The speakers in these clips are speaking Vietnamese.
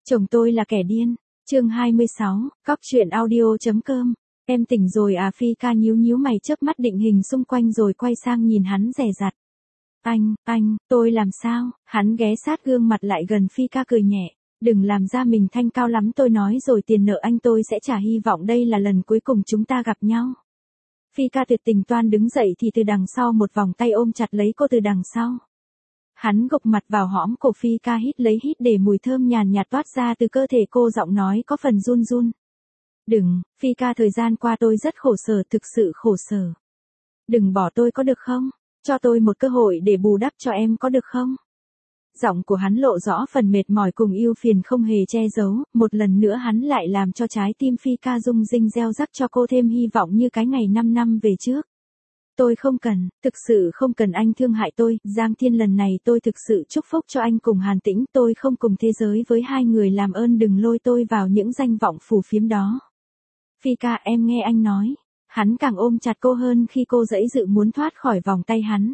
Chồng tôi là kẻ điên. Chương 26, Cóc truyện audio.com. Em tỉnh rồi à? Phi ca nhíu nhíu mày chớp mắt định hình xung quanh rồi quay sang nhìn hắn dè dặt. Anh, tôi làm sao? Hắn ghé sát gương mặt lại gần Phi ca cười nhẹ. Đừng làm ra mình thanh cao lắm, tôi nói rồi, tiền nợ anh tôi sẽ trả, hy vọng đây là lần cuối cùng chúng ta gặp nhau. Phi ca tuyệt tình toan đứng dậy thì từ đằng sau một vòng tay ôm chặt lấy cô từ đằng sau. Hắn gục mặt vào hõm cổ Phi ca, hít để mùi thơm nhàn nhạt toát ra từ cơ thể cô, giọng nói có phần run run. Đừng, Phi ca, thời gian qua tôi rất khổ sở, thực sự khổ sở. Đừng bỏ tôi có được không? Cho tôi một cơ hội để bù đắp cho em có được không? Giọng của hắn lộ rõ phần mệt mỏi cùng ưu phiền không hề che giấu, một lần nữa hắn lại làm cho trái tim Phi ca rung rinh, gieo rắc cho cô thêm hy vọng như cái ngày 5 năm về trước. Tôi không cần, thực sự không cần anh thương hại tôi, Giang Thiên, lần này tôi thực sự chúc phúc cho anh cùng Hàn Tĩnh, tôi không cùng thế giới với hai người, làm ơn đừng lôi tôi vào những danh vọng phù phiếm đó. Phi ca, em nghe anh nói. Hắn càng ôm chặt cô hơn khi cô giãy dự muốn thoát khỏi vòng tay hắn.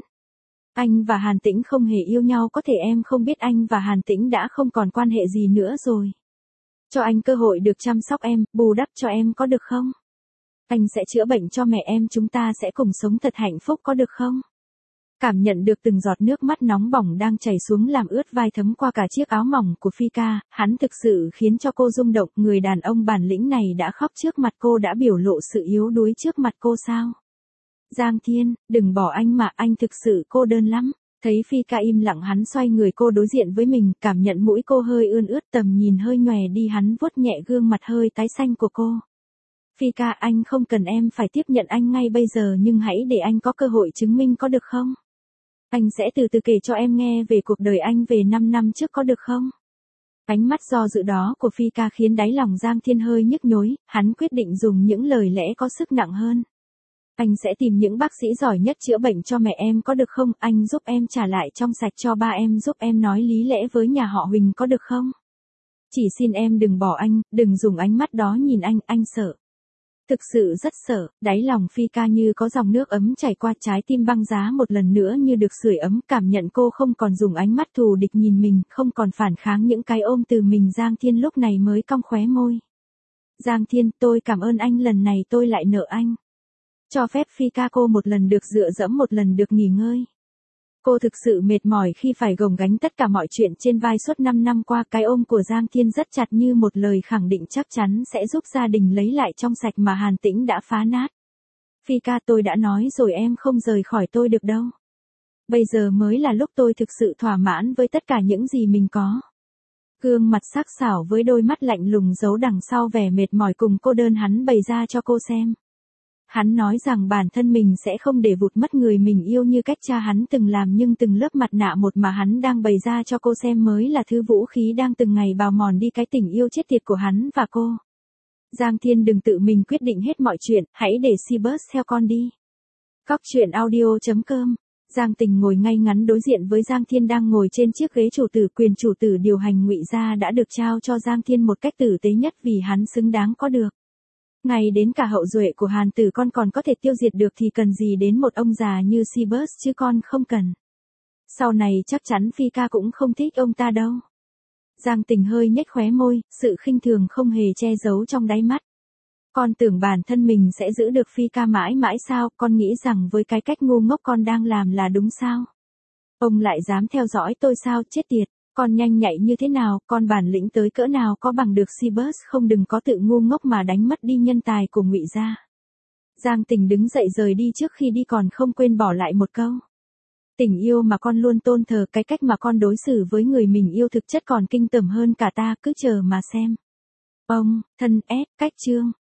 Anh và Hàn Tĩnh không hề yêu nhau, có thể em không biết anh và Hàn Tĩnh đã không còn quan hệ gì nữa rồi. Cho anh cơ hội được chăm sóc em, bù đắp cho em có được không? Anh sẽ chữa bệnh cho mẹ em, chúng ta sẽ cùng sống thật hạnh phúc có được không? Cảm nhận được từng giọt nước mắt nóng bỏng đang chảy xuống làm ướt vai, thấm qua cả chiếc áo mỏng của Phi ca, hắn thực sự khiến cho cô rung động. Người đàn ông bản lĩnh này đã khóc trước mặt cô, đã biểu lộ sự yếu đuối trước mặt cô sao? Giang Thiên, đừng bỏ anh mà, anh thực sự cô đơn lắm. Thấy Phi ca im lặng, hắn xoay người cô đối diện với mình, cảm nhận mũi cô hơi ươn ướt, tầm nhìn hơi nhòe đi, hắn vuốt nhẹ gương mặt hơi tái xanh của cô. Phi ca, anh không cần em phải tiếp nhận anh ngay bây giờ, nhưng hãy để anh có cơ hội chứng minh có được không? Anh sẽ từ từ kể cho em nghe về cuộc đời anh, về 5 năm trước có được không? Ánh mắt do dự đó của Phi ca khiến đáy lòng Giang Thiên hơi nhức nhối, hắn quyết định dùng những lời lẽ có sức nặng hơn. Anh sẽ tìm những bác sĩ giỏi nhất chữa bệnh cho mẹ em có được không? Anh giúp em trả lại trong sạch cho ba em, giúp em nói lý lẽ với nhà họ Huỳnh có được không? Chỉ xin em đừng bỏ anh, đừng dùng ánh mắt đó nhìn anh sợ. Thực sự rất sợ. Đáy lòng Phi ca như có dòng nước ấm chảy qua, trái tim băng giá một lần nữa như được sưởi ấm, cảm nhận cô không còn dùng ánh mắt thù địch nhìn mình, không còn phản kháng những cái ôm từ mình. Giang Thiên lúc này mới cong khóe môi. Giang Thiên, tôi cảm ơn anh, lần này tôi lại nợ anh. Cho phép Phi ca cô một lần được dựa dẫm, một lần được nghỉ ngơi. Cô thực sự mệt mỏi khi phải gồng gánh tất cả mọi chuyện trên vai suốt 5 năm qua. Cái ôm của Giang Thiên rất chặt, như một lời khẳng định chắc chắn sẽ giúp gia đình lấy lại trong sạch mà Hàn Tĩnh đã phá nát. Phi ca, tôi đã nói rồi, em không rời khỏi tôi được đâu. Bây giờ mới là lúc tôi thực sự thỏa mãn với tất cả những gì mình có. Gương mặt sắc sảo với đôi mắt lạnh lùng giấu đằng sau vẻ mệt mỏi cùng cô đơn, hắn bày ra cho cô xem. Hắn nói rằng bản thân mình sẽ không để vụt mất người mình yêu như cách cha hắn từng làm, nhưng từng lớp mặt nạ một mà hắn đang bày ra cho cô xem mới là thứ vũ khí đang từng ngày bào mòn đi cái tình yêu chết tiệt của hắn và cô. Giang Thiên, đừng tự mình quyết định hết mọi chuyện, hãy để Cbus theo con đi. Cóc truyện audio.com. Giang Tình ngồi ngay ngắn đối diện với Giang Thiên đang ngồi trên chiếc ghế chủ tử, quyền chủ tử điều hành Ngụy gia đã được trao cho Giang Thiên một cách tử tế nhất vì hắn xứng đáng có được. Ngay đến cả hậu duệ của Hàn tử con còn có thể tiêu diệt được thì cần gì đến một ông già như Cbus chứ, con không cần. Sau này chắc chắn Phi ca cũng không thích ông ta đâu. Giang Tình hơi nhếch khóe môi, sự khinh thường không hề che giấu trong đáy mắt. Con tưởng bản thân mình sẽ giữ được Phi ca mãi mãi sao? Con nghĩ rằng với cái cách ngu ngốc con đang làm là đúng sao? Ông lại dám theo dõi tôi sao? Chết tiệt! Con nhanh nhạy như thế nào, con bản lĩnh tới cỡ nào có bằng được Cbus không? Đừng có tự ngu ngốc mà đánh mất đi nhân tài của Ngụy gia. Giang Tình đứng dậy rời đi, trước khi đi còn không quên bỏ lại một câu. Tình yêu mà con luôn tôn thờ, cái cách mà con đối xử với người mình yêu thực chất còn kinh tởm hơn cả ta, cứ chờ mà xem. Ông, thân S, cách chương.